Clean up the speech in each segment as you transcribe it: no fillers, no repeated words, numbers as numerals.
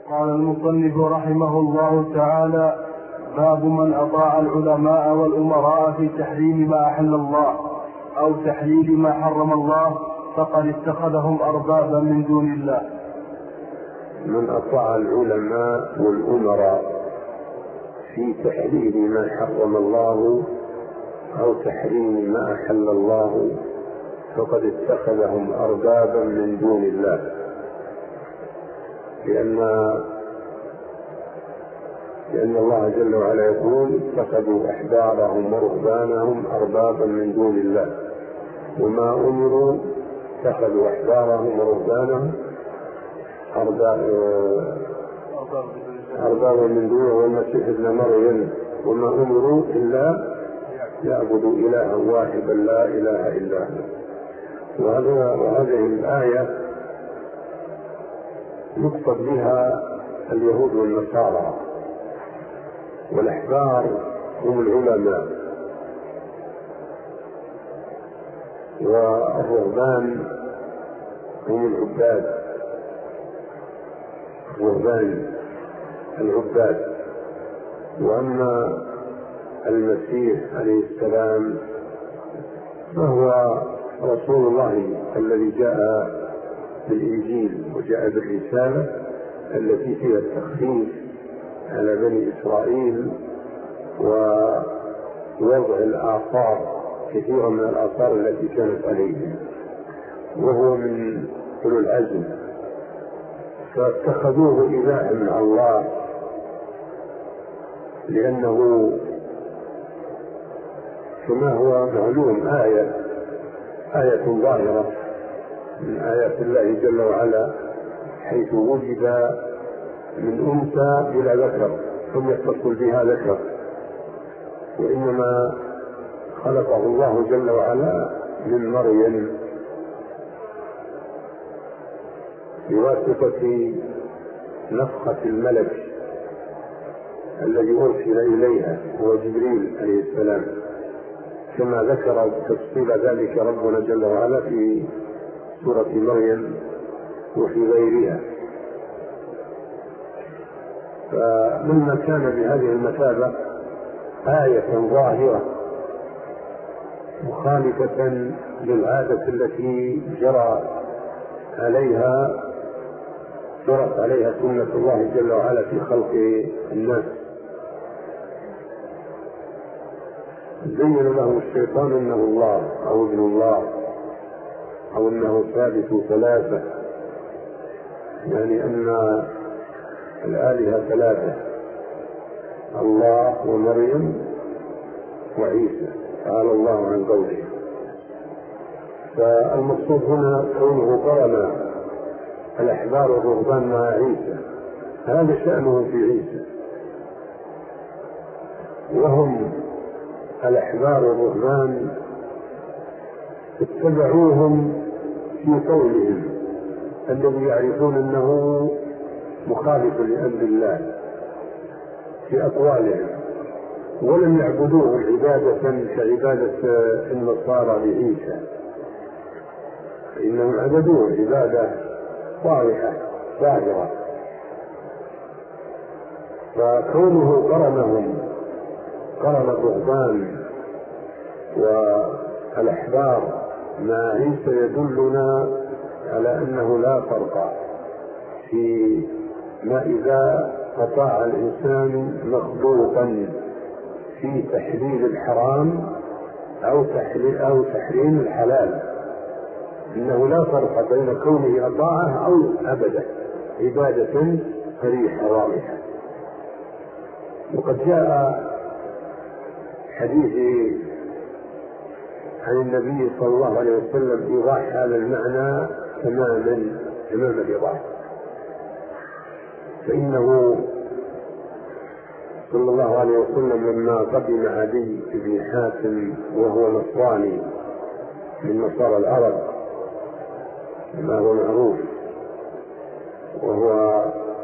قال المصنف رحمه الله تعالى: باب من أطاع العلماء والأمراء في تحريم ما أحل الله أو تحليل ما حرم الله فقد اتخذهم أربابا من دون الله. من أطاع العلماء والأمراء في تحليل ما حرم الله أو تحريم ما أحل الله فقد اتخذهم أربابا من دون الله، لأن الله جل وعلا يقول: اتخذوا أحبارهم ورهبانهم أربابا من دون الله وما أمروا اتخذوا أحبارهم ورهبانهم أربابا من دونه والمسيح ابن مريم وما أمروا إلا يعبدوا إلها واحدا لا إله إلا هو. وهذه الآية يقصد بها اليهود والنصارى، والأحبار هم العلماء، والرهبان هم العباد. وأما المسيح عليه السلام فهو رسول الله الذي جاء بالإنجيل وجاء بالرسالة التي فيها التخفيف على بني إسرائيل ووضع الآثار، كثيرا من الآثار التي كانت عليهم، وهو من أولي العزم، فاتخذوه إلها مع الله لأنه كما هو معلوم آية ظاهرة من آيات الله جل وعلا، حيث وجد من أنثى بلا ذكر ثم يتصل بها ذكر، وإنما خلقه الله جل وعلا من مريم بواسطة نفخة الملك الذي أرسل إليها هو جبريل عليه السلام، كما ذكر تفصيل ذلك ربنا جل وعلا في سورة مريم وفي غيرها. فمما كان بهذه المثابة آية ظاهرة مخالفة للعادة التي جرت عليها سنة الله جل وعلا في خلق الناس. زين لهم الشيطان انه الله او ابن الله او انه ثالث ثلاثة، يعني ان الآلهة ثلاثة: الله ومريم وعيسى، تعالى الله عن قوله. فالمقصود هنا كونه قرن الأحبار والرهبان مع عيسى، هذا شأنه في عيسى، وهم الأحبار والرهبان اتبعوهم في قولهم الذي يعرفون أنه مخالف لأمر الله في أقوالهم، ولم يعبدوه عبادة كعبادة النصارى لعيسى، فإنهم عبدوه عبادة صالحة ظاهرة. فكونه قرن الرهبان والأحبار مع عيسى يدلنا على أنه لا فرق في ما إذا أطاع الإنسان مخلوقا في تحليل الحرام أو تحريم الحلال، إنه لا فرق بين كونه أطاعه أو أبدا، عبادة صريحة واضحة. وقد جاء حديث عن النبي صلى الله عليه وسلم يوضح هذا المعنى تمام الإيضاح، فإنه صلى الله عليه وسلم لما قدم عدي بن حاتم وهو نصراني من نصارى العرب كما هو معروف، وهو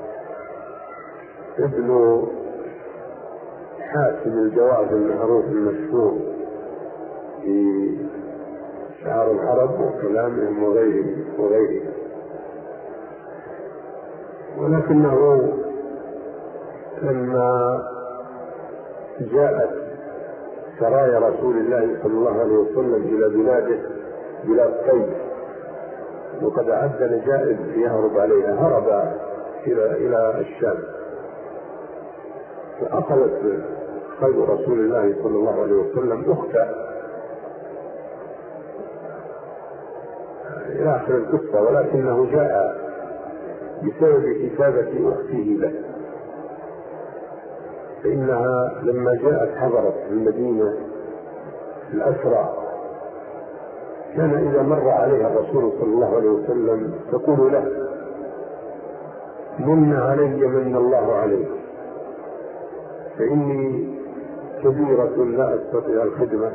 ابن حاتم الجواد المعروف المشهور في شعار العرب وكلامهم وغيره. ولكنه لما جاءت سرايا رسول الله صلى الله عليه وسلم إلى بلاده، بلاد طيب، وقد أعد نجائب يهرب عليها، هرب إلى الشام، فأخذت خير رسول الله صلى الله عليه وسلم أخته إلى آخر القصة، ولكنه جاء بسبب كتابة أخته له، فإنها لما جاءت حضرت المدينة الأسرى، كان إذا مر عليها الرسول صلى الله عليه وسلم تقول له: من علي من الله عليك، فإني كبيرة لا أستطيع الخدمة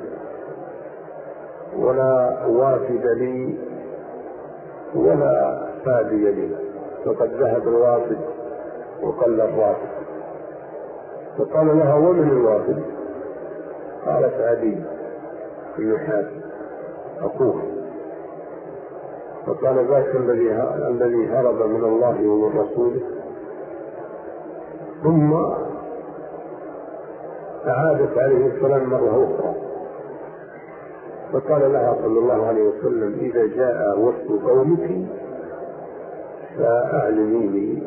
ولا وافد لي ولا فادي لي، فقد ذهب الوافد وقل الرافد. فقال لها: ومن الوافد؟ قالت: عدي بن حاتم أخوه. فقال: ذاك الذي هرب من الله ومن رسوله. ثم أعادت عليه السلام مرة أخرى، فقال لها صلى الله عليه وسلم: إذا جاء وفد قومك فأعلميني.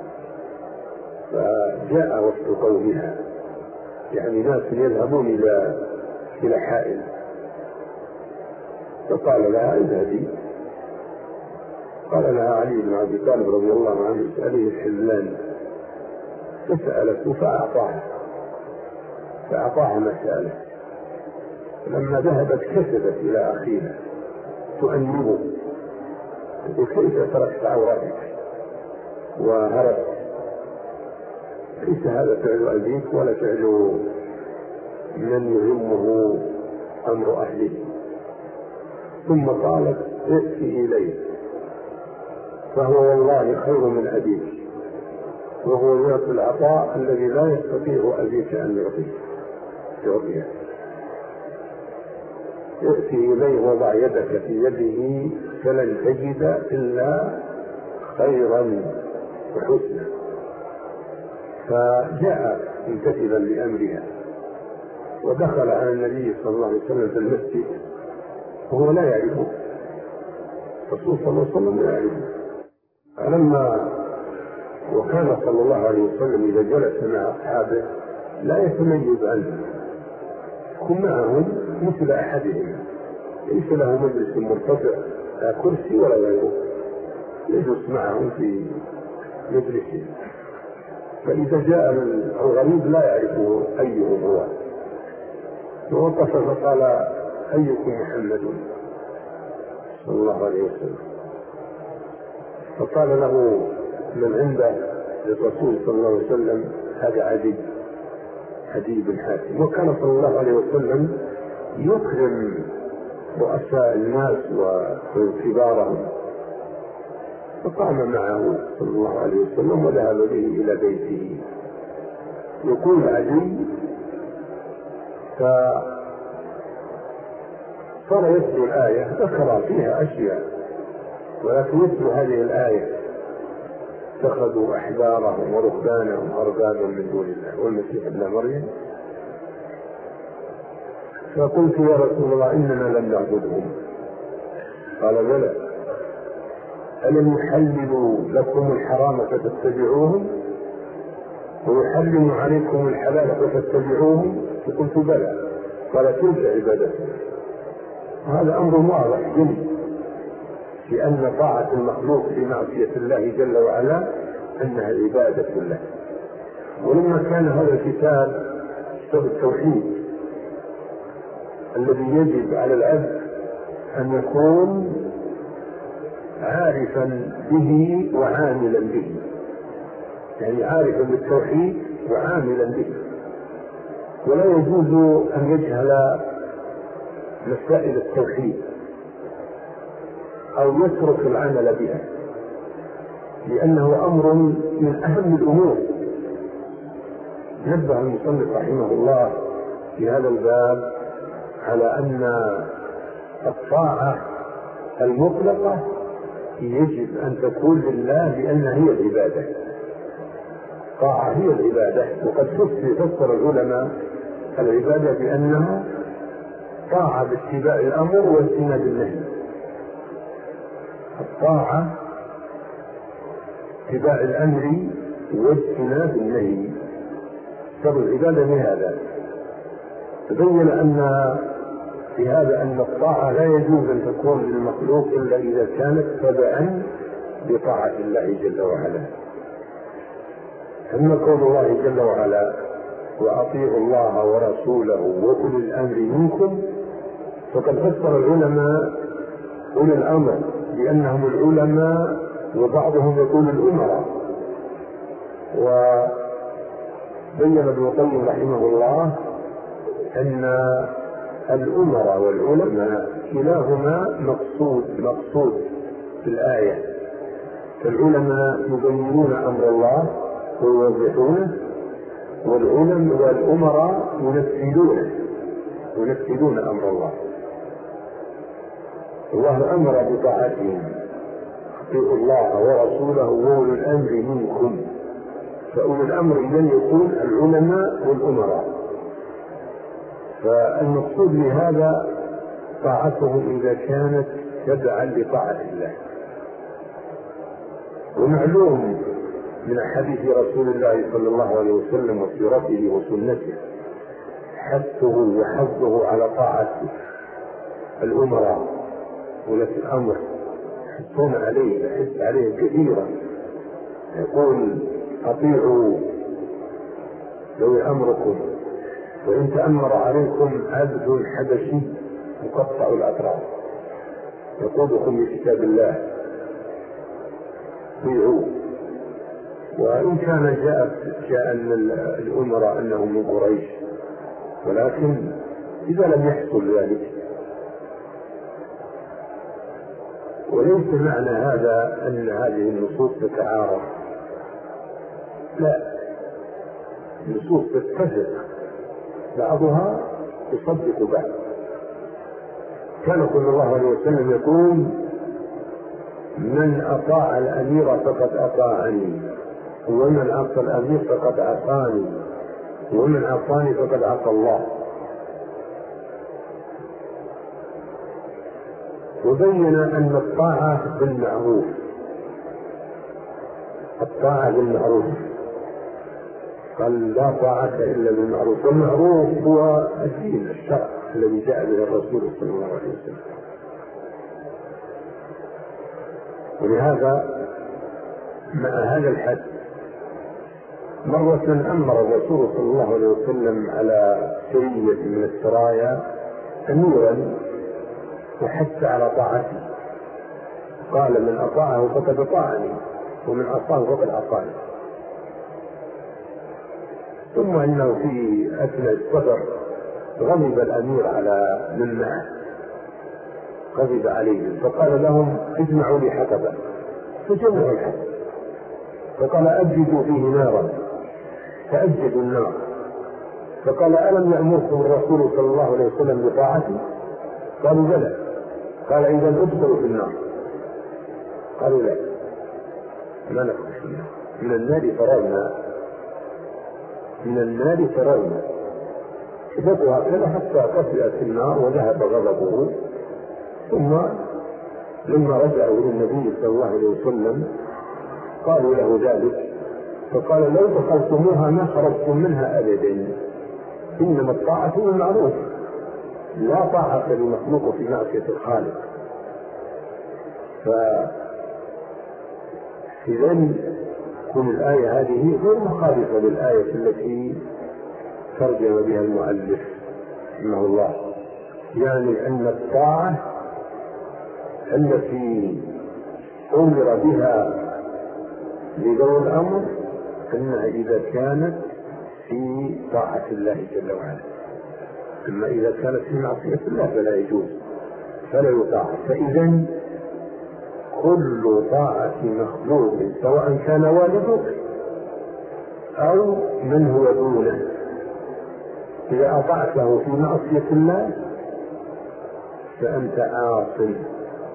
فجاء وفد قومها، يعني ناس يذهبون إلى حائل، فقال لها: اذهبي. قال لها علي بن أبي طالب رضي الله عنه: اسأليه الحلان. فسألته فأعطاها ما سأله. لما ذهبت كسبت إلى أخيها تؤنبه: كيف تركت عورتك وهربت؟ ليس هذا فعل أبيك ولا فعل من يهمه أمر أهله. ثم قالت: ائتي إليه، فهو والله خير من أبيك، وهو يعطي العطاء الذي لا يستطيع أبيك أن يعطيه. ائتي إليه وضع يدك في يده فلن تجد إلا خيرا وحسنا. فجاء ممتثلا لأمرها ودخل على النبي صلى الله عليه وسلم في المسجد وهو لا يعرفه، الرسول صلى الله عليه وسلم لا يعرفه. فلما وكان صلى الله عليه وسلم إذا جلس مع أصحابه لا يتميز عنهم، يكون معهم مثل أحدهم، ليس له مجلس مرتفع لا كرسي ولا غيره، يجلس معهم في مجلسه. فإذا جاء الغريب لا يعرفه أيهم هو، فوقف فقال: أيكم محمد صلى الله عليه وسلم؟ فقال له من عنده للرسول صلى الله عليه وسلم: هذا عدي بن حاتم. وكان صلى الله عليه وسلم يكرم رؤساء الناس وكبارهم، فقام معه صلى الله عليه وسلم وذهب به إلى بيته. يقول عدي: فصار يتلو الآية، ذكر فيها أشياء ولكن يتلو هذه الآية: اتخذوا أحبارهم ورهبانهم أربابا من دون الله والمسيح ابن مريم. فقلت: يا رسول الله إننا لم نعبدهم. قال: بلى، ألم يحللوا لكم الحرام فتتبعوهم ويحرم عليكم الحلال فتتبعوهم؟ فقلت: بلى. قال: تلك عبادتهم. هذا أمر واضح جدا في أن طاعة المخلوق في معصية الله جل وعلا أنها عبادة له. ولما كان هذا الكتاب كتاب التوحيد الذي يجب على العبد أن يكون عارفا به وعاملا به، يعني عارفا بالتوحيد وعاملا به، ولا يجوز أن يجهل مسائل التوحيد أو يترك العمل بها، لأنه أمر من أهم الأمور. نبه المصنف رحمه الله في هذا الباب على أن الطاعة المطلقة يجب أن تكون لله لأنها هي العبادة، الطاعة هي العبادة. وقد فسر العلماء العبادة بأنها طاعة باتباع الأمر واجتناب النهي. الطاعة اتباع الأمر واجتناب النهي، سر العبادة بهذا. تبين أن في هذا أن الطاعة لا يجوز أن تكون للمخلوق إلا إذا كانت تبعا بطاعة الله جل وعلا. أما قول الله جل وعلا وأطيعوا الله ورسوله وأولي الأمر منكم، فقد فسر العلماء أولي الأمر بأنهم العلماء، وبعضهم يقول الأمراء. وبين ابن القيم رحمه الله أن الأمراء والعلماء كلاهما مقصود في الآية. فالعلماء يبينون أمر الله ويوضحونه، والأمراء ينفذون أمر الله. الله أمر بطاعتهم، اطيعوا الله ورسوله وأولي الأمر منكم. فأولي الأمر إذن يكون العلماء والأمراء. فالمقصود بهذا طاعتهم إذا كانت تبعا لطاعة الله. ومعلوم من حديث رسول الله صلى الله عليه وسلم وسيرته وسنته حثه وحثه على طاعة الأمراء ولاة الأمر، يحثون عليه، يحث عليه كثيرا. يقول أطيعوا ذوي أمركم، وإن تأمر عليكم عبد حبشي مقطع الأطراف يقودكم بكتاب الله اطيعوه. وإن كان جاء أن الأمراء أنهم من قريش، ولكن إذا لم يحصل ذلك، وليس معنى هذا أن هذه النصوص تتعارض، لا، النصوص تتفق، بعضها يصدق بعض. كان صلى الله عليه وسلم يقول من أطاع الأمير فقد أطاعني، ومن عصى الأمير فقد عصاني، ومن عصاني فقد عصى الله. وبين أن الطاعة بالمعروف، الطاعة بالمعروف، قال لا طاعة إلا بالمعروف. والمعروف هو الدين الشرع الذي جاء به الرسول صلى الله عليه وسلم. ولهذا مع هذا الحد مرة أمر الرسول صلى الله عليه وسلم على سرية من السرايا أميرا وحث على طاعته، قال من أطاعه فقد أطاعني، ومن عصاه فقد عصاني. ثم إنه في أثناء السفر غضب الأمير على من معه، غضب عليهم، فقال لهم اجمعوا لي حطبا، فجمعوا الحطب، فقال أجدوا فيه نارا، فأجدوا النار، فقال ألم يأمركم الرسول صلى الله عليه وسلم بطاعتي؟ قالوا بلى. قال إذا ادخلوا في النار. قالوا لا، ما ندخل في النار، من النار فررنا، من النار فررنا. فبقوا هكذا حتى طفئت النار وذهب غضبه. ثم لما رجعوا إلى النبي صلى الله عليه وسلم قالوا له ذلك، فقال لو دخلتموها ما خرجتم منها أبدا، إنما الطاعة بالمعروف، لا طاعة لمخلوق في معصية الخالق. فإذا تكون الآية هذه غير مخالفة للآية التي ترجم بها المؤلف رحمه الله، يعني أن الطاعة التي أمر بها لذوي الأمر أنها إذا كانت في طاعة الله جل وعلا، أما إذا كانت في معصية الله فلا يجوز، فلا يطاع. فإذا كل طاعة مخلوق سواء كان والدك أو من هو دونه، إذا أطعته في معصية الله فأنت عاصٍ،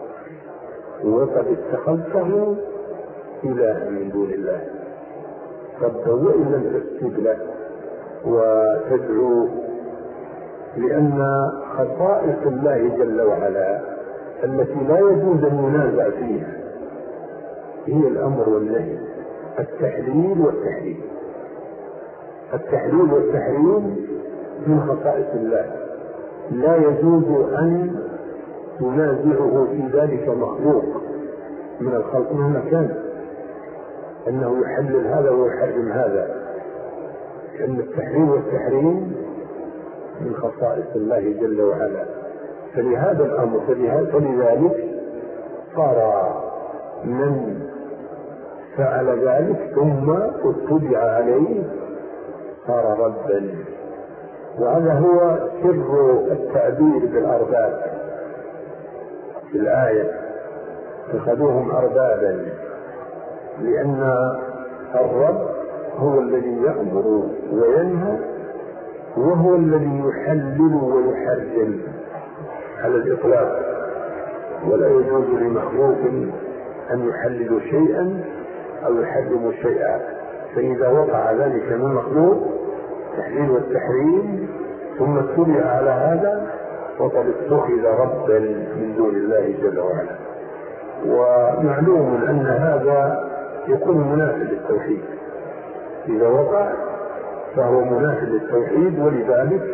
وقد اتخذته إلها من دون الله. ربه وإن لم تسجد له وتدعوه، لأن خصائص الله جل وعلا التي لا يجوز المنازع فيها هي الأمر والنهي، التحليل والتحريم. التحليل والتحريم من خصائص الله، لا يجوز أن ينازعه في ذلك مخلوق من الخلق مهما كان، أنه يحلل هذا ويحرم هذا، لأن التحليل والتحريم من خصائص الله جل وعلا. فلهذا الأمر فلذلك صار من فعل ذلك ثم اتبع عليه صار ربا. وهذا هو سر التعبير بالأرباب في الآية، اتخذوهم أربابا، لأن الرب هو الذي يأمر وينهى، وهو الذي يحلل ويحرم على الإطلاق، ولا يجوز لمخلوق أن يحلل شيئا أو يحرم شيئا. فإذا وقع ذلك من مخلوق التحليل والتحريم ثم اتبع على هذا فقد اتخذ ربا من دون الله جل وعلا. ومعلوم أن هذا يكون منافي للتوحيد، إذا وقع فهو منافي للتوحيد. ولذلك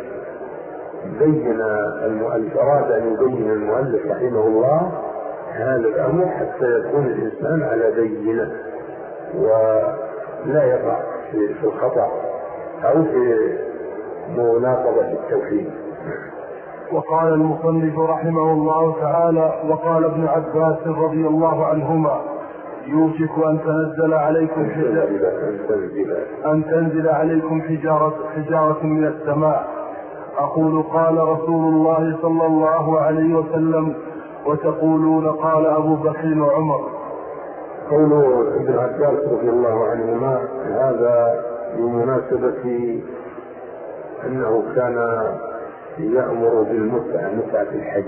أراد أن يبين المؤلف رحمه الله هذا الأمر حتى يكون الإنسان على بينة ولا يقع في الخطأ أو في مناقضة التوحيد. وقال المصنف رحمه الله تعالى: وقال ابن عباس رضي الله عنهما: يوشك أن تنزل عليكم حجارة من السماء. أقول قال رسول الله صلى الله عليه وسلم، وتقولون قال أبو بكر وعمر. قول ابن عباس رضي الله عنهما هذا بمناسبة أنه كان يأمر بالمتعة، متعة الحج،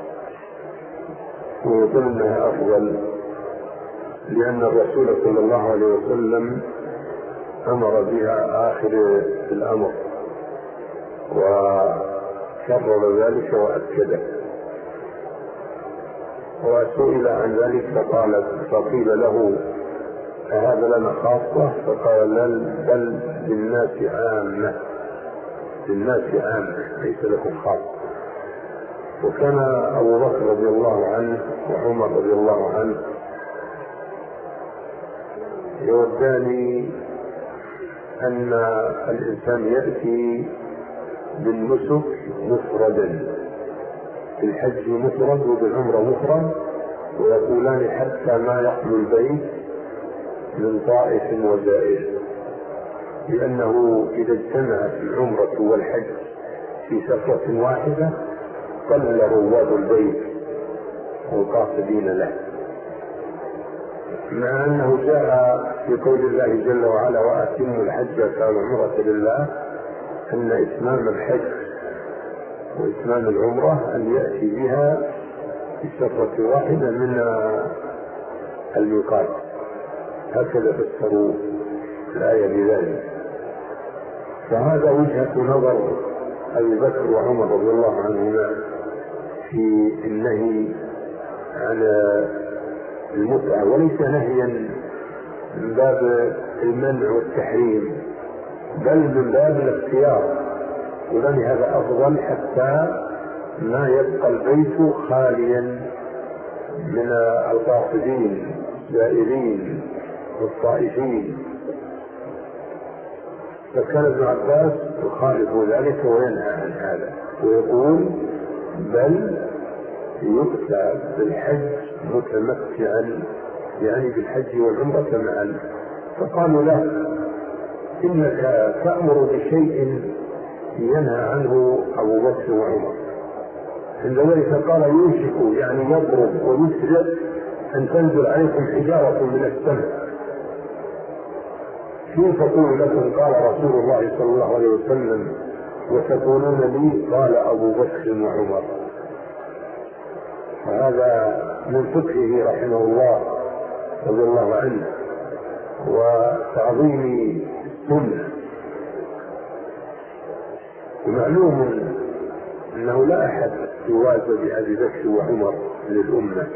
ويقول أنها أفضل، لأن الرسول صلى الله عليه وسلم أمر بها آخر الأمر وكرر ذلك وأكده. وسئل عن ذلك فقيل له: أهذا لنا خاصة؟ فقال: بل للناس عامة، للناس عامة ليس لكم خاصة. وكان أبو بكر رضي الله عنه وعمر رضي الله عنه يودان أن الإنسان يأتي بالنسك مفردا، في الحج مفرد وبالعمرة مفرد، ويقولان حتى ما يخلو البيت من طائف وزائر، لأنه إذا اجتمعت العمرة والحج في سفرة واحدة قل رواد البيت والقاصدين له، مع أنه جاء في قول الله جل وعلا: وأتموا الحج والعمرة لله، أن إتمام الحج وإتمام العمرة أن يأتي بها في سفرة واحدة من الميقات. هكذا فسروا الآية بذلك. فهذا وجهة نظر أبي بكر وعمر رضي الله عنهما في النهي على المتعة، وليس نهيا من باب المنع والتحريم، بل من باب الاختيار، ولأن هذا أفضل حتى ما يبقى البيت خاليا من القاصدين الزائرين والطائفين. فكان ابن عباس يخالف ذلك وينهى عن هذا، ويقول: بل يؤتى بالحج متمتعا، يعني بالحج والعمرة معا. فقالوا له: إنك تأمر بشيء ينهى عنه أبو بكر وعمر. عند ذلك قال: يوشك، يعني يضرب ويسرع، أن تنزل عليكم حجارة من السماء. كيف تقول لكم قال رسول الله صلى الله عليه وسلم وتقولون لي قال أبو بكر وعمر؟ وهذا من فقهه رحمه الله رضي الله عنه، وتعظيم السنة. ومعلوم أنه لا أحد يوازى بأبي بكر وعمر للأمة،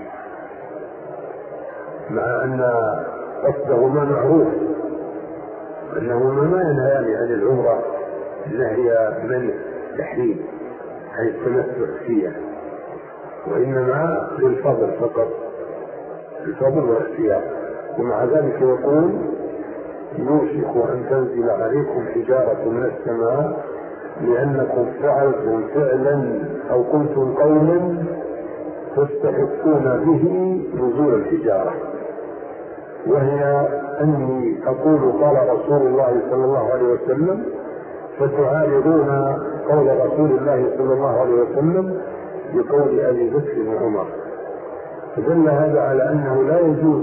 مع أن قصدهما معروف أنهما ما ينهيان عن العمرة نهي من تحريم عن التمتع فيها، وإنما للفضل فقط، الفضل والاختيار. ومع ذلك يقول يوشك أن تنزل عليكم حجارة من السماء لأنكم فعلتم فعلا أو قلتم قولا تستحقون به نزول الحجارة، وهي أني أقول قال رسول الله صلى الله عليه وسلم فتعارضون قول رسول الله صلى الله عليه وسلم بقول أبي بكر وعمر. فدل هذا على أنه لا يجوز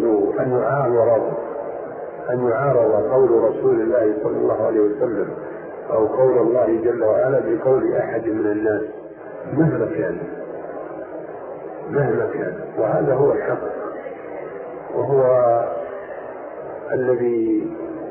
أن يعارض قول رسول الله صلى الله عليه وسلم أو قول الله جل وعلا بقول أحد من الناس مهما كان، وهذا هو الحق، وهو الذي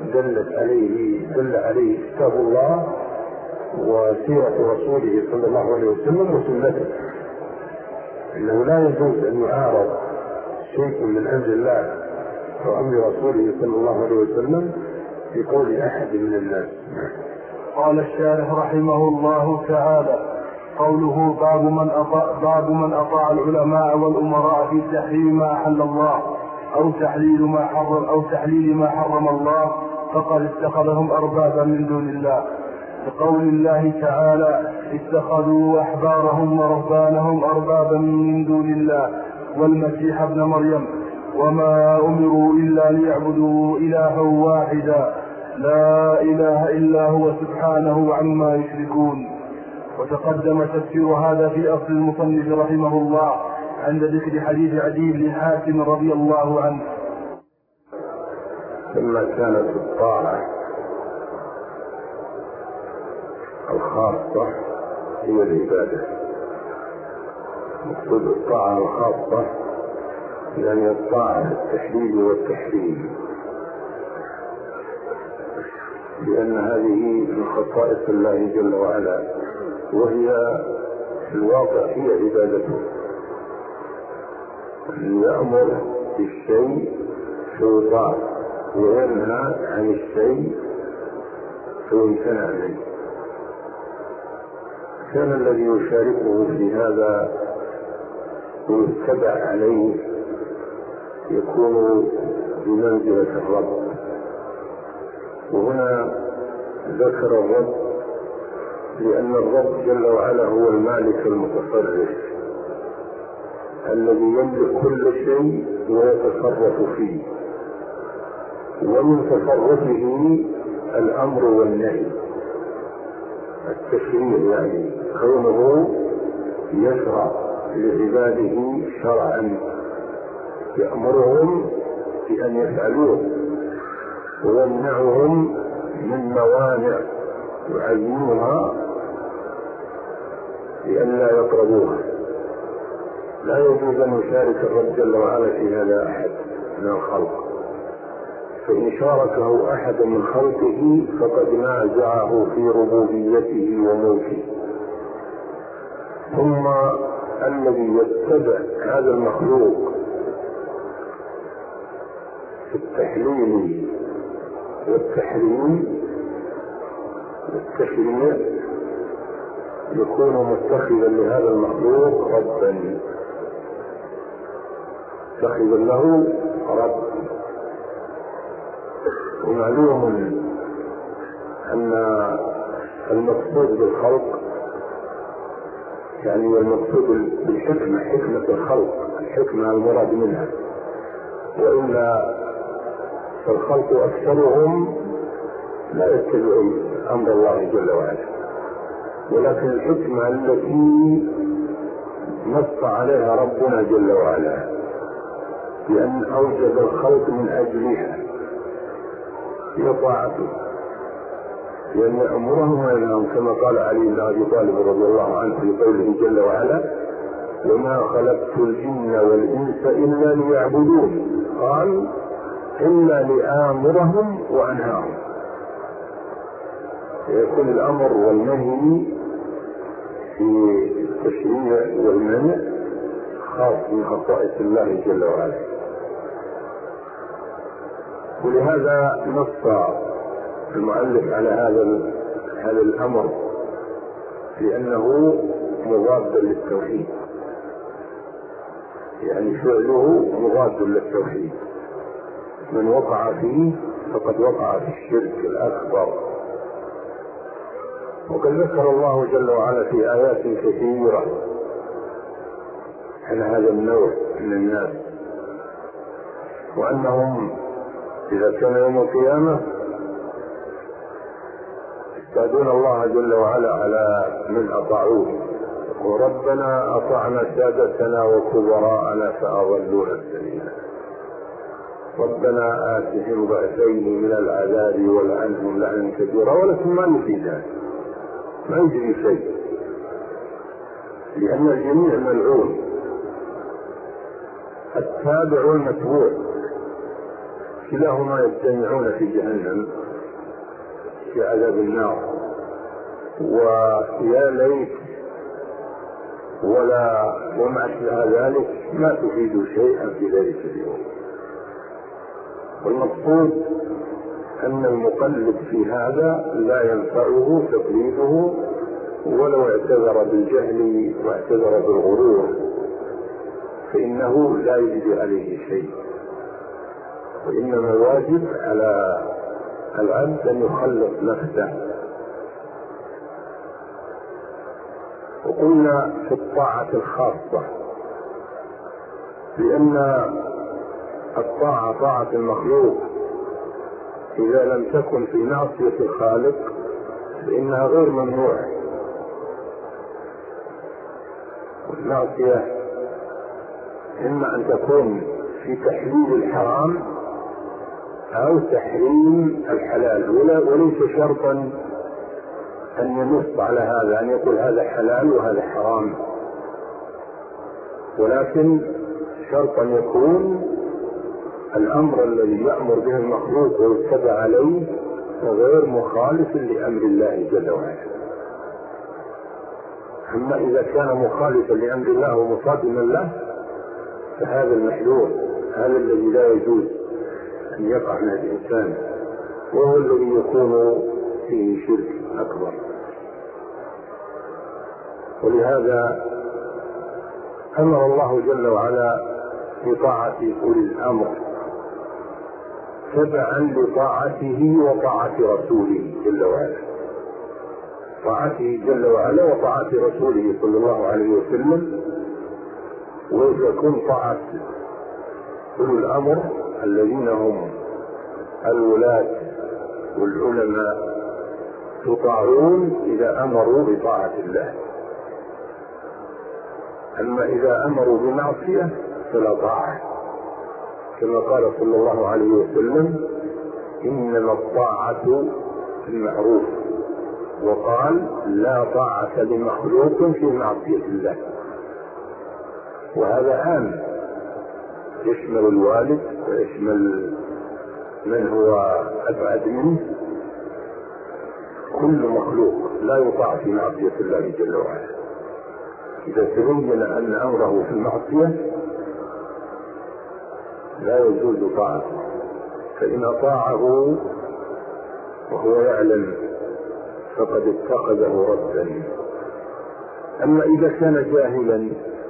دل عليه كتاب الله وسيرة رسوله صلى الله عليه وسلم وسنته، إنه لا يجوز أن يعارض شيء من أمر الله أو أمر رسوله صلى الله عليه وسلم بقول أحد من الناس. قال الشارح رحمه الله تعالى: قوله باب من أطاع العلماء والأمراء في تحريم ما أحل الله أو تحليل ما حرم الله فقد اتخذهم أربابا من دون الله، بقول الله تعالى: اتخذوا أحبارهم ورهبانهم أربابا من دون الله والمسيح ابن مريم وما أمروا إلا ليعبدوا إلها واحدا لا إله إلا هو سبحانه عما يشركون. وتقدم تفسير هذا في أصل المصنف رحمه الله عند ذكر حديث عدي بن حاتم رضي الله عنه. ثم كانت الطاعة الخاصة هي العبادة. مقصود الطاعة الخاصة يعني الطاعة التحليل والتحريم، لأن هذه من خصائص الله جل وعلا، وهي في الواقع هي عبادته. يأمر بالشيء فيطاع وينهى عن الشيء فيمتنع منه. كان الذي يشاركه في هذا ويتبع عليه يكون بمنزلة الرب. وهنا ذكر الرب لأن الرب جل وعلا هو المالك المتصرف الذي يملك كل شيء ويتصرف فيه، ومن تصرفه الأمر والنهي، التشريع يعني كونه يشرع لعباده شرعا يأمرهم بأن يفعلوه ويمنعهم من موانع يعينها لئلا يقربوها. لا يجوز أن يشارك الرب جل وعلا في هذا أحد من الخلق، فإن شاركه أحد من خلقه فقد نازعه في ربوبيته وملكه. ثم الذي يتبع هذا المخلوق في التحليل والتحريم والتشريع يكون متخذا لهذا المخلوق ربا، متخذا له رب. ومعلوم أن المقصود بالخلق يعني المقصود بالحكمة حكمة الخلق، الحكمة المراد منها، وإلا فالخلق أكثرهم لا يتبعون أمر الله جل وعلا، ولكن الحكمة التي نص عليها ربنا جل وعلا لأن أوجد الخلق من أجلها هي طاعته، لأن يأمرهم وينهاهم كما قال علي بن أبي طالب رضي الله عنه في قوله جل وعلا: وما خلقت الجن والإنس إلا ليعبدون. قال: إلا لآمرهم وأنهاهم. يكون الأمر والنهي في التشريع والمنع خاص من خصائص الله جل وعلا. ولهذا نص المؤلف على هذا الأمر لأنه مضاد للتوحيد، يعني فعله مضاد للتوحيد، من وقع فيه فقد وقع في الشرك الأكبر. وقد ذكر الله جل وعلا في آيات كثيرة عن هذا النوع من الناس، وأنهم إذا كان يوم القيامة يستعدون الله جل وعلا على من أطاعوه، وربنا أطعنا سادتنا وكبراءنا فأضلونا السبيل، ربنا آتهم ضعفين من العذاب ولعنهم لعنا كبيرا، ولكن ما يفيد ذلك، ما يجري شيء، لأن الجميع ملعون، التابع والمتبوع كلاهما يجتمعون في جهنم في عذاب النار. ويا ليت وما أشبه ذلك ما تفيد شيئا في ذلك اليوم. والمقصود أن المقلد في هذا لا ينفعه تقليده، ولو اعتذر بالجهل واعتذر بالغرور فإنه لا يجد عليه شيء، وإنما الواجب على العبد أن يخلص نفسه. وقلنا في الطاعة الخاصة، لأن الطاعة طاعة المخلوق إذا لم تكن في معصية الخالق فإنها غير ممنوعة. والمعصية إما أن تكون في تحليل الحرام أو تحريم الحلال، وليس شرطا أن ينص على هذا، أن يقول هذا حلال وهذا حرام، ولكن شرطا يكون الأمر الذي يأمر به المخلوق ويتبع عليه غير مخالف لأمر الله جل وعلا. أما إذا كان مخالفا لأمر الله ومصادما له فهذا المحذور، هذا الذي لا يجوز أن يقع من الإنسان، وهو الذي يكون فيه شرك أكبر. ولهذا أمر الله جل وعلا بطاعة أولي الأمر تبعا لطاعته وطاعة رسوله جل وعلا، طاعته جل وعلا وطاعة رسوله صلى الله عليه وسلم. وتكون طاعة أولي الأمر الذين هم الولاة والعلماء يطاعون إذا أمروا بطاعة الله، أما إذا أمروا بمعصية فلا طاعة، كما قال صلى الله عليه وسلم إنما الطاعة في المعروف، وقال لا طاعة لمخلوق في معصية الله. وهذا عام يشمل الوالد ويشمل من هو أبعد منه، كل مخلوق لا يطاع في معصية الله جل وعلا. إذا تبين أن أمره في المعصية لا يجوز طاعته، فإن أطاعه وهو يعلم فقد اتخذه ربا. أما إذا كان جاهلا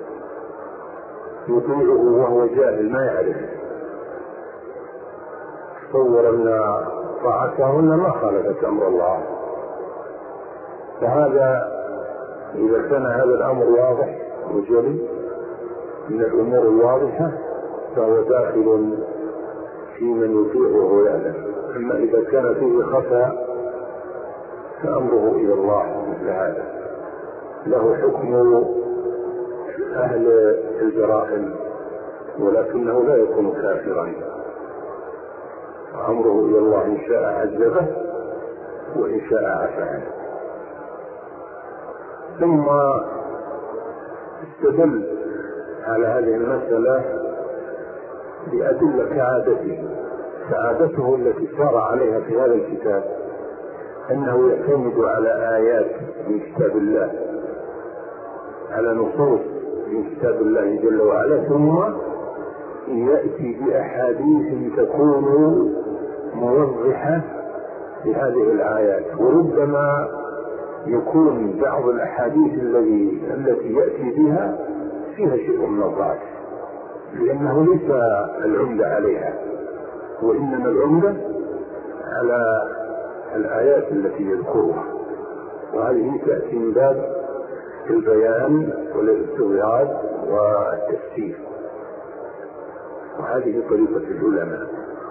يطيعه وهو جاهل ما يعرف، تصور أن طاعته ما خالفت أمر الله، فهذا إذا كان هذا الأمر واضح وجلي من الأمور الواضحة فهو داخل في من يطيعه ويعلم. أما إذا كان فيه خفاء فأمره إلى الله مثل هذا، له حكم أهل الجرائم ولكنه لا يكون كافرا، أمره إلى الله إن شاء عذبه وإن شاء عفى عنه. ثم استدل على هذه المسألة بأدلة كعادته سعادته التي سار عليها في هذا الكتاب أنه يعتمد على آيات من كتاب الله، على نصوص من كتاب الله جل وعلا، ثم يأتي بأحاديث تكون موضحة لهذه الآيات. وربما يكون بعض الأحاديث التي يأتي بها فيها شيء من الضعف، لأنه ليس العمدة عليها، وإنما العمدة على الآيات التي يذكرها، وهذه تأتي من باب البيان والاستغراق والتفسير، وهذه طريقة العلماء.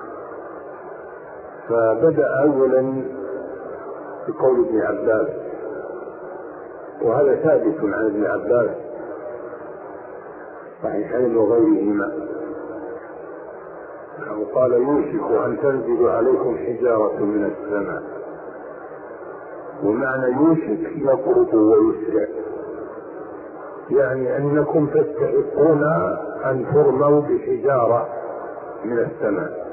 فبدأ أولا بقول ابن عباس، وهذا ثابت عن ابن عباس صحيحين وغيرهما، قال: يوشك أن تنزل عليكم حجارة من السماء. ومعنى يوشك يقرب ويسرع، يعني أنكم تستحقون أن ترموا بحجارة من السماء.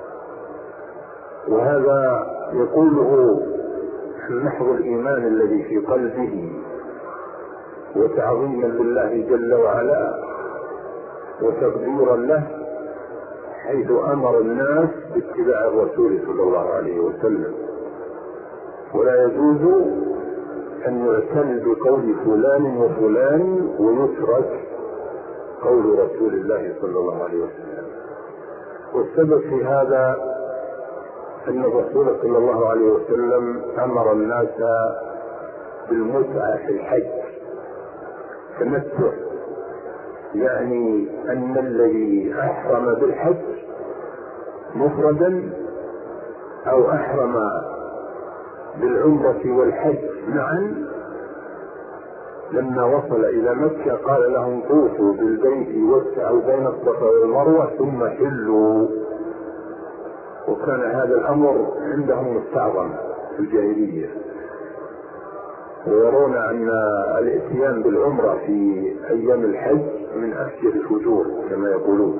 وهذا يقوله محض الإيمان الذي في قلبه، وتعظيما لله جل وعلا وتقديرا له، حيث أمر الناس باتباع الرسول صلى الله عليه وسلم. ولا يجوز أن يعتمد بقول فلان وفلان ويترك قول رسول الله صلى الله عليه وسلم. والسبب في هذا أن الرسول صلى الله عليه وسلم أمر الناس بالمتعة في الحج، تمتع، يعني أن الذي أحرم بالحج مفردا أو أحرم بالعمرة والحج معا، لما وصل إلى مكة قال لهم: طوفوا بالبيت واسعوا بين الصفا والمروة ثم حلوا. وكان هذا الأمر عندهم مستعظم في الجاهلية، ويرون أن الاتيان بالعمرة في أيام الحج من أفجر الفجور كما يقولون،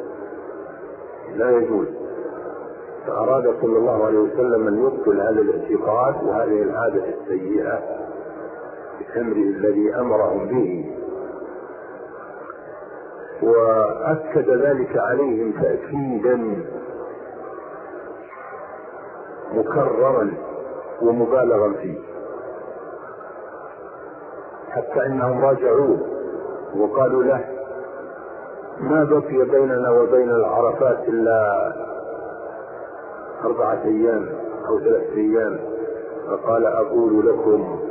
لا يجوز. فأراد صلى الله عليه وسلم أن يبطل هذا الاعتقاد وهذه العادة السيئة بأمره الذي أمرهم به، وأكد ذلك عليهم تأكيدا مكررا ومبالغا فيه، حتى انهم راجعوه وقالوا له: ما بقي بيننا وبين العرفات الا 4 أيام او 3 أيام. فقال: اقول لكم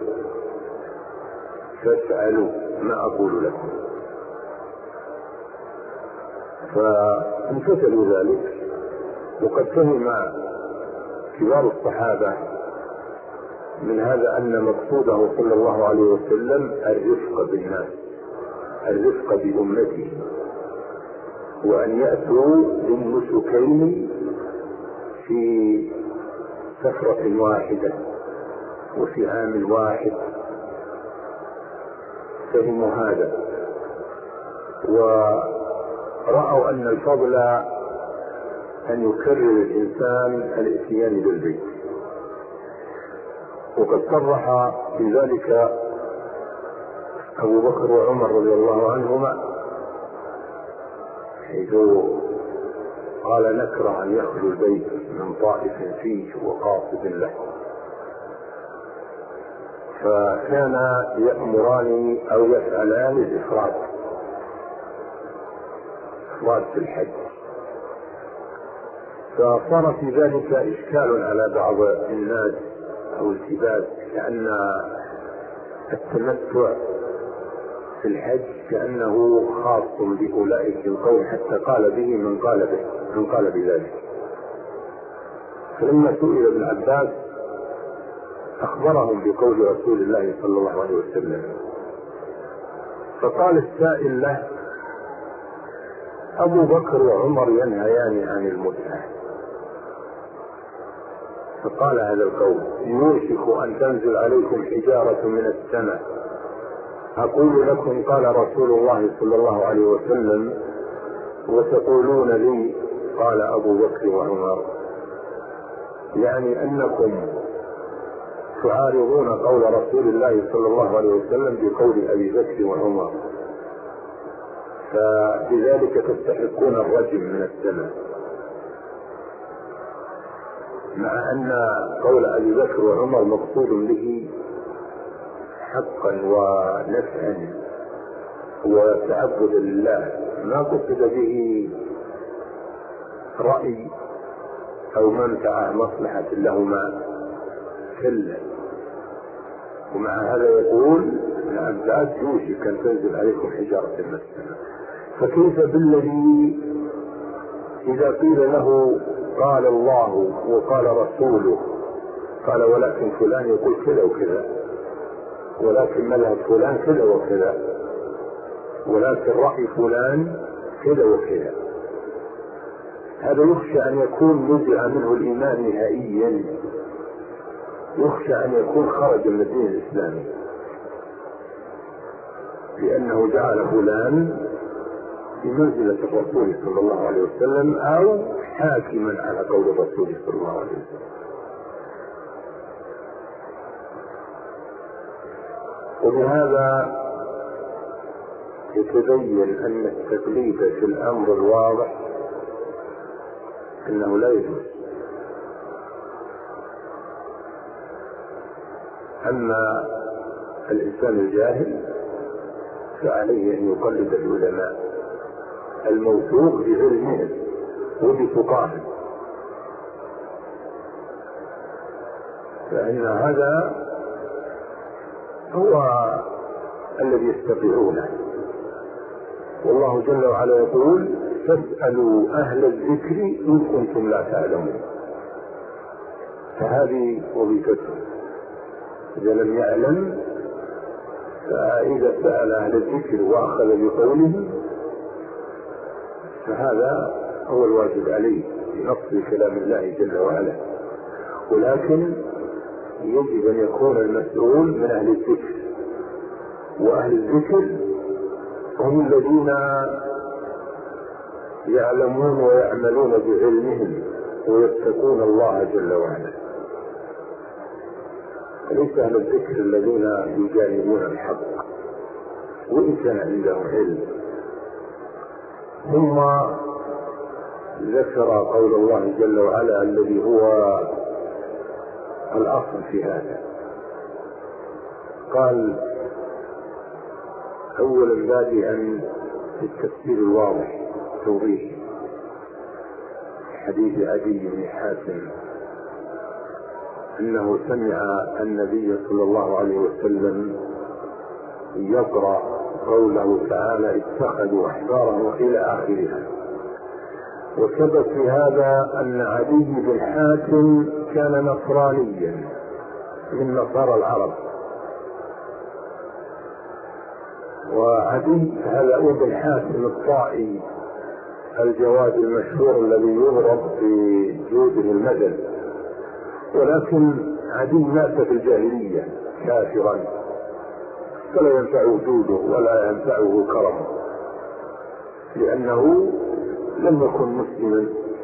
فافعلوا ما اقول لكم. فامتثلوا ذلك. وقد فهم كبار الصحابة من هذا أن مقصوده صلى الله عليه وسلم الرفق بالناس، الرفق بأمته، وأن يأتوا بالنسكين في سفرة واحدة وفي عام واحد. فهموا هذا ورأوا أن الفضل أن يكرر الإنسان الاتيان بالبيت. وقد صرح بذلك أبو بكر وعمر رضي الله عنهما، حيث قال: نكره أن يخلو البيت من طائف فيه وقاصد له. فكان يأمران أو يفعلان الإفراد في الحج. فصار في ذلك إشكال على بعض الناس أو التباس، لأن التمتع في الحج كأنه خاص بأولئك القوم، حتى قال به من قال بذلك. فلما سئل ابن عباس أخبرهم بقول رسول الله صلى الله عليه وسلم، فقال السائل له: أبو بكر وعمر ينهيان عن المتعة. فقال هذا القول: يوشك أن تنزل عليكم حجارة من السماء. أقول لكم قال رسول الله صلى الله عليه وسلم، وتقولون لي قال أبو بكر وعمر، يعني أنكم تعارضون قول رسول الله صلى الله عليه وسلم بقول أبي بكر وعمر، فبذلك تستحقون الرجم من السنة، مع أن قول أبي بكر وعمر مقصود به حقا ونفعا وتعبد لله، ما قصد به رأي أو منفعة مصلحة لهما كلا. ومع هذا يقول العباس يوشك أن تنزل عليكم حجارة من السماء. فكيف بالذي إذا قيل له قال الله وقال رسوله قال ولكن فلان يقول كذا وكذا، ولكن مذهب فلان كذا وكذا، ولكن رأي فلان كذا وكذا، هذا يخشى أن يكون نزع منه الإيمان نهائيا، يخشى أن يكون خرج من الدين الإسلامي، لأنه جعل فلان بمنزلة الرسول صلى الله عليه وسلم أو حاكما على قول الرسول صلى الله عليه وسلم. وبهذا يتبين أن التقليد في الأمر الواضح أنه لا يجوز. أما الإنسان الجاهل فعليه أن يقلد العلماء الموثوق بعلمهم وبفقههم، فإن هذا هو الذي يستطيعونه. والله جل وعلا يقول فاسألوا أهل الذكر إن كنتم لا تعلمون، فهذه وظيفته. إذا لم يعلم فإذا سأل أهل الذكر وأخذ بقولهم فهذا هو الواجب عليه بنص كلام الله جل وعلا. ولكن يجب أن يكون المسؤول من أهل الذكر، وأهل الذكر هم الذين يعلمون ويعملون بعلمهم ويتقون الله جل وعلا، ليس أهل الذكر الذين يجانبون الحق وإن كان عندهم علم. ثم ذكر قول الله جل وعلا الذي هو الأصل في هذا، قال أولا بادئا بالتفسير الواضح توضيح حديث عدي بن حاتم أنه سمع النبي صلى الله عليه وسلم يقرأ قوله تعالى اتخذوا أحبارهم إلى آخرها. وسبب في هذا أن عدي بن حاتم كان نصرانيا من نصارى العرب، وعدي هذا ابن حاتم الطائي الجواد المشهور الذي يضرب في جوده المدد، ولكن عدي مات في الجاهلية كافرا فلا ينفعه جوده ولا ينفعه كرمه، لأنه لم يكن مسلما.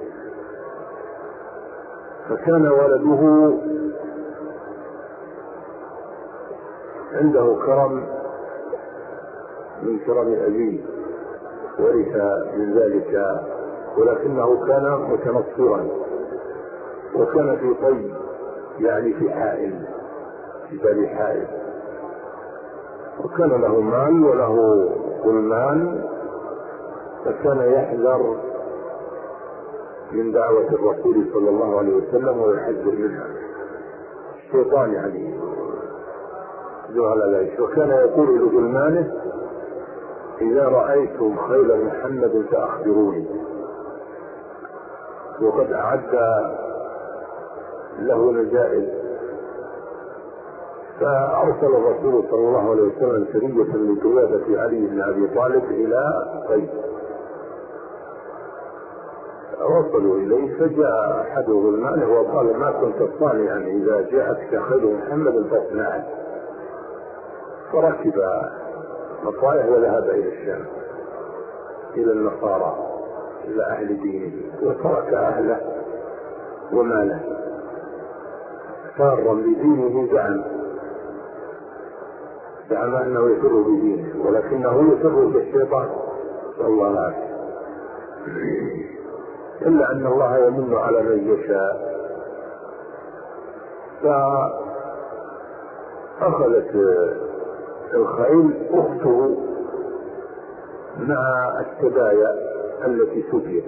فكان ولده عنده كرم من كرم أبيه ورث من ذلك، ولكنه كان متنصرا وكان في طي، يعني في حائل، في بني حائل، وكان له مال وله غلمان، فكان يحذر من دعوة الرسول صلى الله عليه وسلم ويحذر منها الشيطان يعني ذو على ذلك. وكان يقول لغلمانه إذا رأيتم خيل محمد فأخبروني، وقد أعد له نجائز. فأرسل الرسول صلى الله عليه وسلم سرية لقيادة علي بن أبي طالب إلى قيس، وصلوا إليه فجاء أحد غلمانه وقال ما كنت صانعا إذا جاءتك خيل محمد فاصنعه، فركب مطايح وذهب إلى الشام إلى النصارى إلى أهل دينه وترك أهله وماله سارا بدينه. زعم أنه يسر بدينه ولكنه يسر بالشيطان، نسأل الله العافية. إلا أن الله يمن على من يشاء. فأخذت الخيل أخته مع السبايا التي سبيت،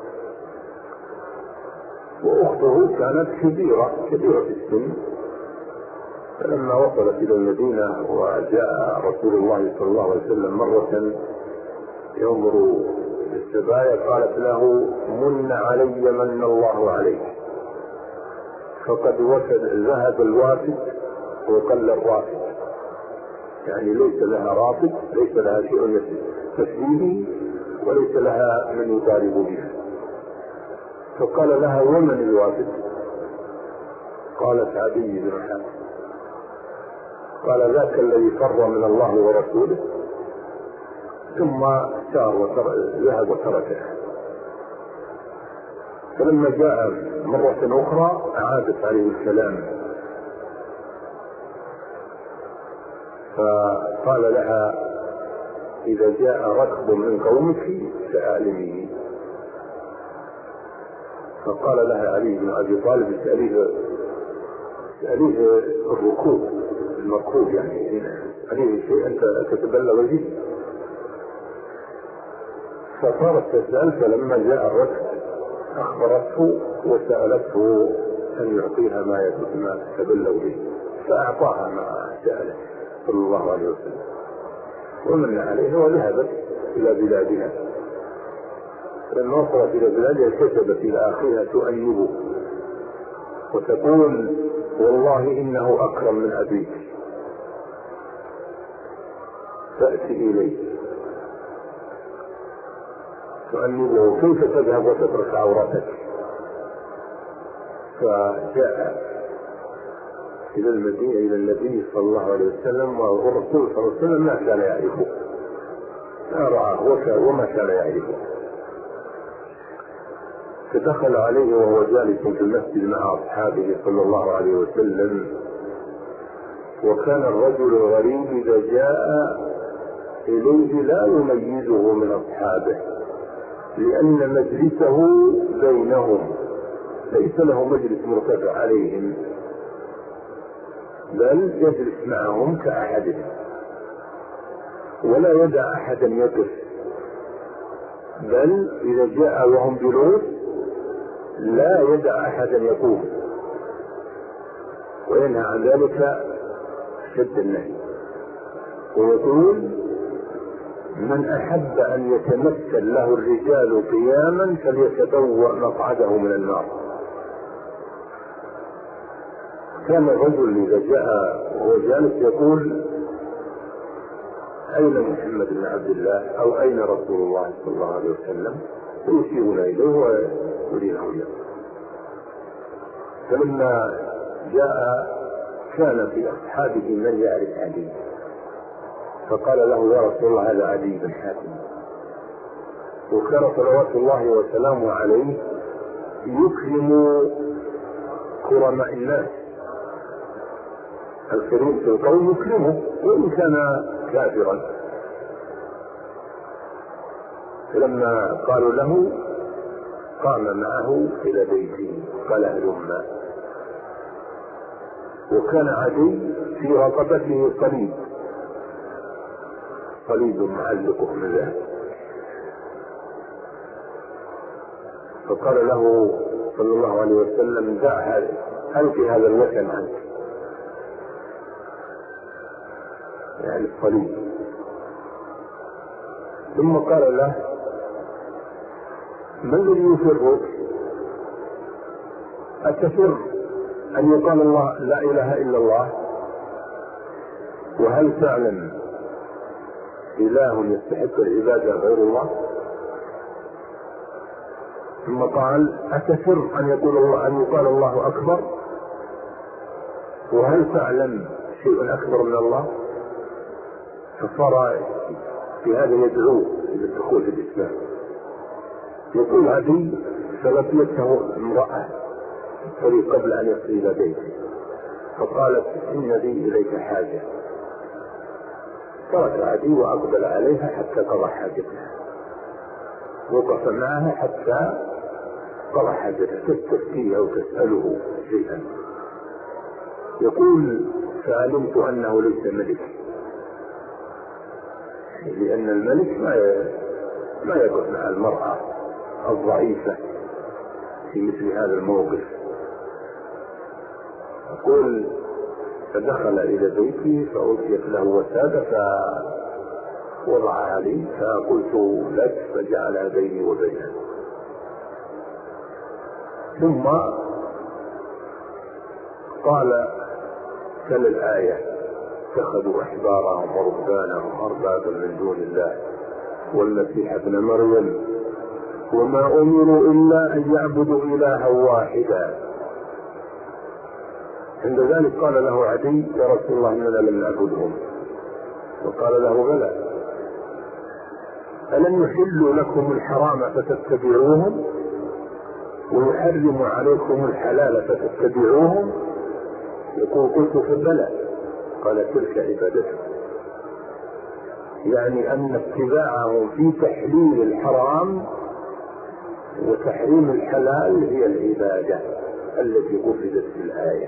وأخته كانت كبيرة في السن. فلما وصلت إلى المدينة وجاء رسول الله صلى الله عليه وسلم مرة ينظر للسبايا قالت له: من علي من الله عليك، فقد ذهب الوافد وقل الرافد. يعني ليس لها رافد، ليس لها شيء تسليه، وليس لها من يطالب بها. فقال لها: ومن الوافد؟ قالت: عدي بن حاتم. قال: ذاك الذي فر من الله ورسوله. ثم ذهب وتركه. فلما جاء مرة أخرى أعادت عليه الكلام، فقال لها: إذا جاء ركب من قومك فأعلميه. فقال لها علي بن أبي طالب: اسأليه المركوب، يعني عليه شيء أنت تتبلغ به. فصارت تسأل، فلما جاء الركب أخبرته وسألته أن يعطيها ما تتبلغ به، فأعطاها ما سأله صلى الله عليه وسلم ومن عليه، وذهبت إلى بلادها. لما وصلت إلى بلادها كتبت إلى أخيها تؤنبه وتقول: والله إنه أكرم من أبيك، فأتي إليه. تؤنبه: كيف تذهب وتترك عورتك؟ فجاء إلى المدينة إلى النبي صلى الله عليه وسلم، والرسول صلى الله عليه وسلم ما كان يعرفه، ما رآه وما كان يعرفه. فدخل عليه وهو جالس في المسجد مع أصحابه صلى الله عليه وسلم. وكان الرجل الغريب إذا جاء إليه لا يميزه من أصحابه، لأن مجلسه بينهم، ليس له مجلس مرتفع عليهم، بل يجلس معهم كأحدهم، ولا يدع أحدا يقف، بل إذا جاء وهم جلوس لا يدع أحدا يقوم، وينهى عن ذلك شد النهي. ويقول: من أحب أن يتمثل له الرجال قياما فليتبوأ مقعده من النار. كان الرجل إذا جاء وهو جالس يقول: أين محمد بن عبد الله؟ أو أين رسول الله صلى الله عليه وسلم؟ فيشيرون إليه ويرينه إليه. فلما جاء كان في أصحابه من يعرف علي، فقال له: يا رسول الله هذا عدي بن حاتم. وكان صلوات الله وسلامه عليه يكرم كرماء الناس، الكريم في القوم يكرمه وإن كان كافرا. فلما قالوا له قام معه إلى بيته قال: هلم. وكان عدي في رقبته صليب معلقه من ذهب. فقال له صلى الله عليه وسلم: دع ألق هذا الوثن عنك، يعني الصليب. ثم قال له: ما الذي يسرك؟ أتسر أن يقال الله لا إله إلا الله؟ وهل تعلم إله يستحق العبادة غير الله؟ ثم قال: أتسر أن يقال الله أكبر؟ وهل تعلم شيء أكبر من الله؟ فصار في هذا يدعو إلى الدخول في الإسلام. يقول عدي فلقيته امرأة الطريق قبل أن يصل إلى بيته فقالت إن لي إليك حاجة، ترك عدي وأقبل عليها حتى قضى حاجتها، وقف معها حتى قضى حاجتها، تستفتيه أو تسأله شيئا. يقول فعلمت أنه ليس ملك، لأن الملك ما يقف مع المرأة الضعيفة في مثل هذا الموقف. يقول فدخل إلى بيتي فأوتيت له وسادة فوضعها لي فقلت لك فجعلها بيني وبينه. ثم قال تل الآية اتخذوا أحبارهم ورهبانهم أربابا من دون الله والمسيح ابن مريم وما أمروا إلا أن يعبدوا إلها واحدا. عند ذلك قال له عدي يا رسول الله إننا لم نعبدهم، وقال له بلى ألم يحلوا لكم الحرام فتتبعوهم ويحرموا عليكم الحلال فتتبعوهم؟ يقول قلت فبلى، قال تلك عبادته، يعني أن اتباعهم في تحليل الحرام وتحريم الحلال هي العبادة التي قصدت في الآية.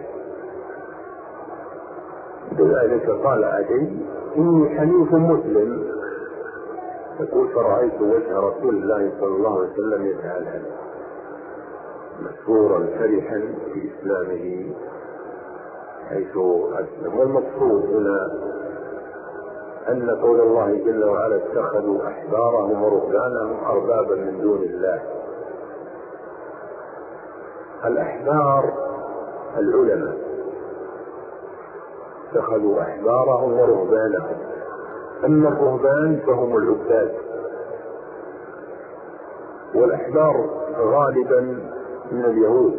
بذلك قال عدي إني حنيف مسلم، يقول فرأيت وجه رسول الله صلى الله عليه وسلم يتعلم مسرورا فرحا في إسلامه حيث أسلم. والمقصود هنا أن قول الله جل وعلا اتخذوا أحبارهم ورهبانهم أربابا من دون الله. الأحبار العلماء اتخذوا أحبارهم ورهبانهم، أما الرهبان فهم العباد، والأحبار غالبا من اليهود.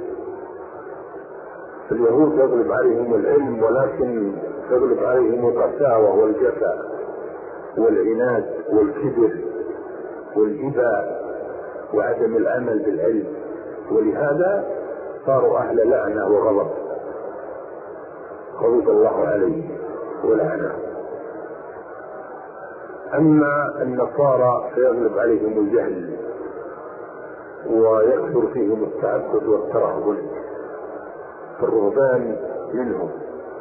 اليهود يغلب عليهم العلم ولكن يغلب عليهم القساوة والجفاء والعناد والكبر والجباء وعدم العمل بالعلم، ولهذا صاروا أهل لعنة وغضب، غضب الله عليه ولعنه. أما النصارى فيغلب عليهم الجهل ويكثر فيهم التعبد والترهب، فالرهبان منهم.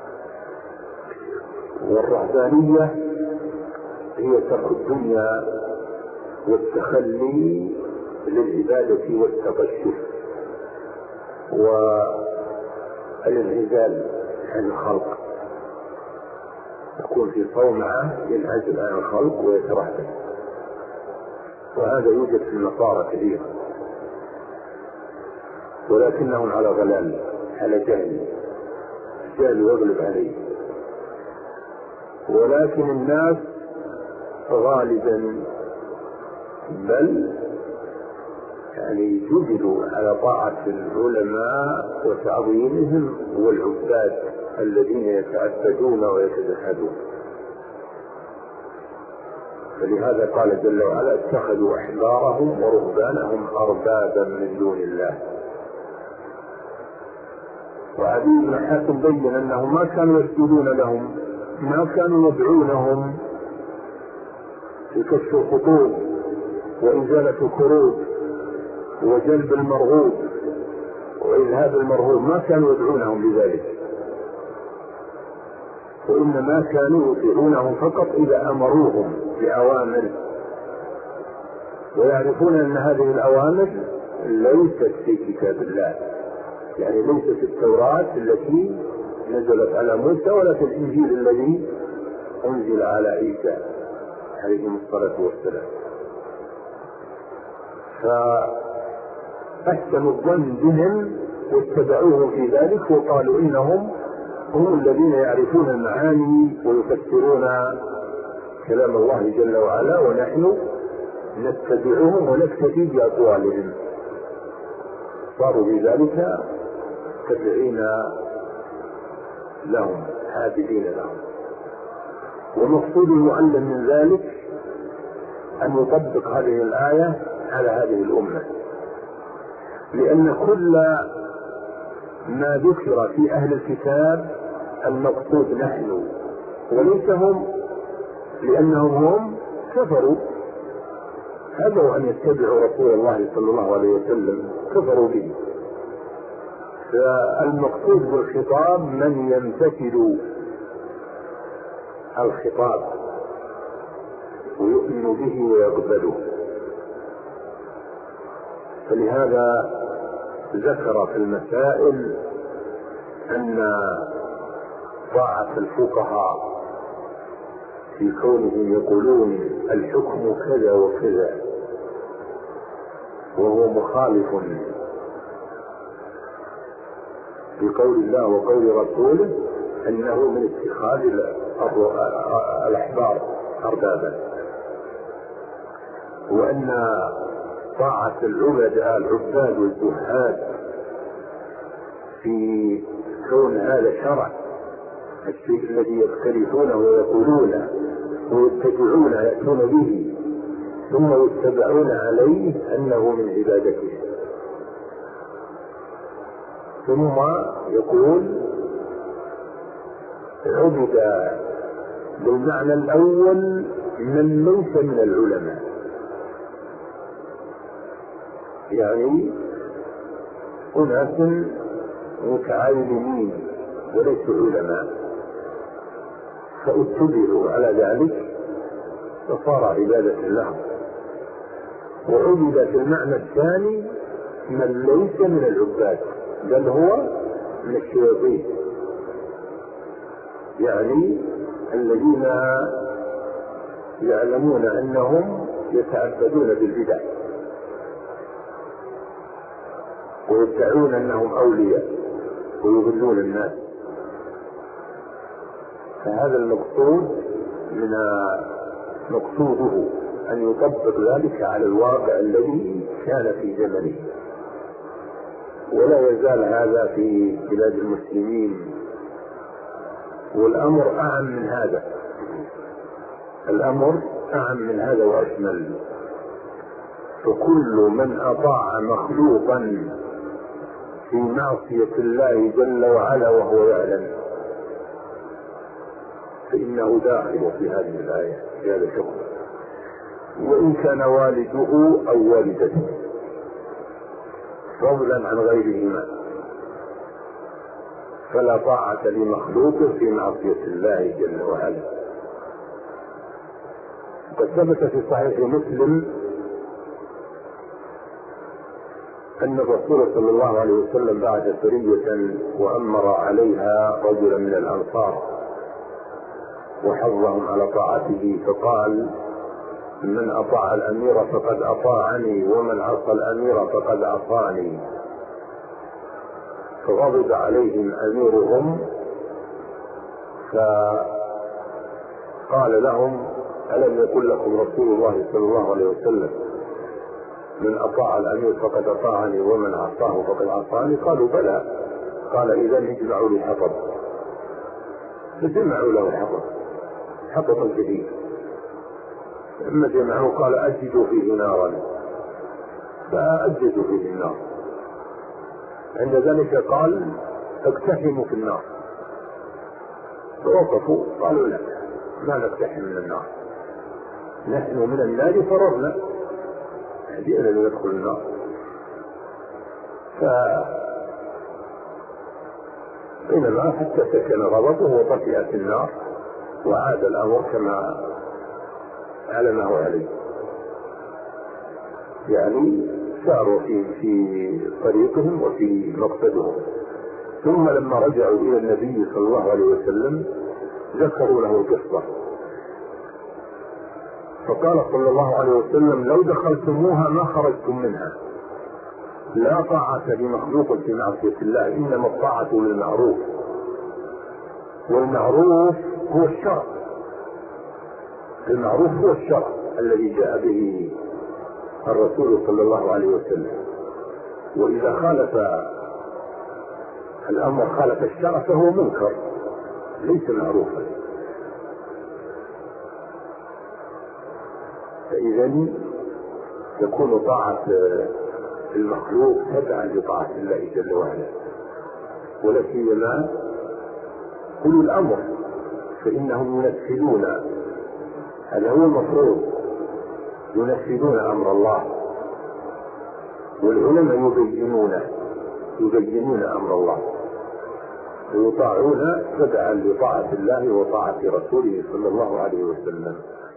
والرهبانية هي ترك الدنيا والتخلي للعبادة والتقشف والانعزال عن الخلق، يكون في صومعة ينعزل عن الخلق ويترهب، وهذا يوجد في النصارى كثير، ولكنهم على ضلال، على جهل، الجهل يغلب عليه. ولكن الناس غالبا بل يعني جبلوا على طاعة العلماء وتعظيمهم والعباد الذين يتعبدون ويتزهدون. فلهذا قال جل وعلا اتخذوا أحبارهم ورهبانهم أربابا من دون الله. وعدي بن حاتم بين أنهم ما كانوا يسجدون لهم، ما كانوا يدعونهم في كشف الخطوب وإزالة الكروب وجلب المرغوب وإذهاب المرغوب، ما كانوا يدعونهم بذلك، وإنما كانوا يطيعونهم فقط إذا أمروهم بأوامر، ويعرفون أن هذه الأوامر ليست في كتاب الله، يعني ليست التوراة التي نزلت على موسى ولا في الإنجيل الذي أنزل على عيسى عليه الصلاة والسلام. فأحسنوا الظن بهم واتبعوهم في ذلك، وقالوا إنهم هم الذين يعرفون المعاني ويفسرون كلام الله جل وعلا، ونحن نتبعهم ونكتفي بأقوالهم. صاروا بذلك تابعين لهم، عابدين لهم. ومقصود المعلم من ذلك أن يطبق هذه الآية على هذه الأمة، لأن كل ما ذكر في أهل الكتاب المقصود نحن وليس هم، لأنهم هم كفروا، أبوا أن يتبعوا رسول الله صلى الله عليه وسلم، كفروا به. فالمقصود بالخطاب من يمتثل الخطاب ويؤمن به ويقبله. فلهذا ذكر في المسائل أن طاعة الفقهاء في كونهم يقولون الحكم كذا وكذا وهو مخالف بقول الله وقول رسوله، أنه من اتخاذ الأحبار أربابا، وأن طاعة العباد والزهاد في كون هذا شرع، الشيء الذي يختلفونه ويقولونه ويتبعون يأتون به ثم يتبعون عليه أنه من عبادته. ثم يقول عبد بالمعنى الأول من ليس من العلماء، يعني أناس متعلمين وليسوا علماء فاتبعوا على ذلك فصار عبادة لهم. وعبد في المعنى الثاني من ليس من العباد بل هو من الشياطين، يعني الذين يعلمون أنهم يتعبدون بالبدع ويدعون أنهم أولياء ويضلون الناس. فهذا المقصود من مقصوده أن يطبق ذلك على الواقع الذي كان في زمنه، ولا يزال هذا في بلاد المسلمين. والأمر أعم من هذا، الأمر أعم من هذا وأشمل. فكل من أطاع مخلوقا في معصية الله جل وعلا وهو يعلم فإنه داخل في هذه الآية في هذا الحكم، وإن كان والده أو والدته، فضلا عن غيرهما. فلا طاعة لمخلوق في معصية الله جل وعلا. قد ثبت في صحيح مسلم أن الرسول صلى الله عليه وسلم بعث سرية وأمر عليها رجلا من الأنصار وحضهم على طاعته، فقال من أطاع الأمير فقد أطاعني ومن عصى الأمير فقد عصاني. فغضب عليهم أميرهم فقال لهم ألم يقل لكم رسول الله صلى الله عليه وسلم من أطاع الأمير فقد أطاعني ومن عصاه فقد عصاني؟ قالوا بلى. قال إذا اجمعوا لي حطب. فجمعوا له حطبا جديد. لما جمعوا قال أجدوا فيه نارا، فأجدوا فيه النار. عند ذلك قال اقتحموا في النار، فوقفوا قالوا لا، ما نقتحم من النار، نحن من النار فررنا، جئنا لندخل النار. بينما حتى سكن غضبه وطفئت النار وعاد الأمر كما علمه عليه، يعني ساروا في طريقهم وفي مقصدهم. ثم لما رجعوا إلى النبي صلى الله عليه وسلم ذكروا له القصة، فقال صلى الله عليه وسلم لو دخلتموها ما خرجتم منها. لا طاعة لمخلوق في معصية الله، إنما الطاعة للمعروف، والمعروف هو الشرع. المعروف هو الشرع الذي جاء به الرسول صلى الله عليه وسلم. وإذا خالف الأمر خالف الشرع فهو منكر ليس معروفا. فإذا يكون طاعة المخلوق تبعا لطاعة الله جل وعلا، ولا سيما أولو الأمر، فإنهم ينفذون، هذا هو المفروض، ينفذون أمر الله، والعلماء يبينون أمر الله ويطاعون تبعا لطاعة الله وطاعة رسوله صلى الله عليه وسلم.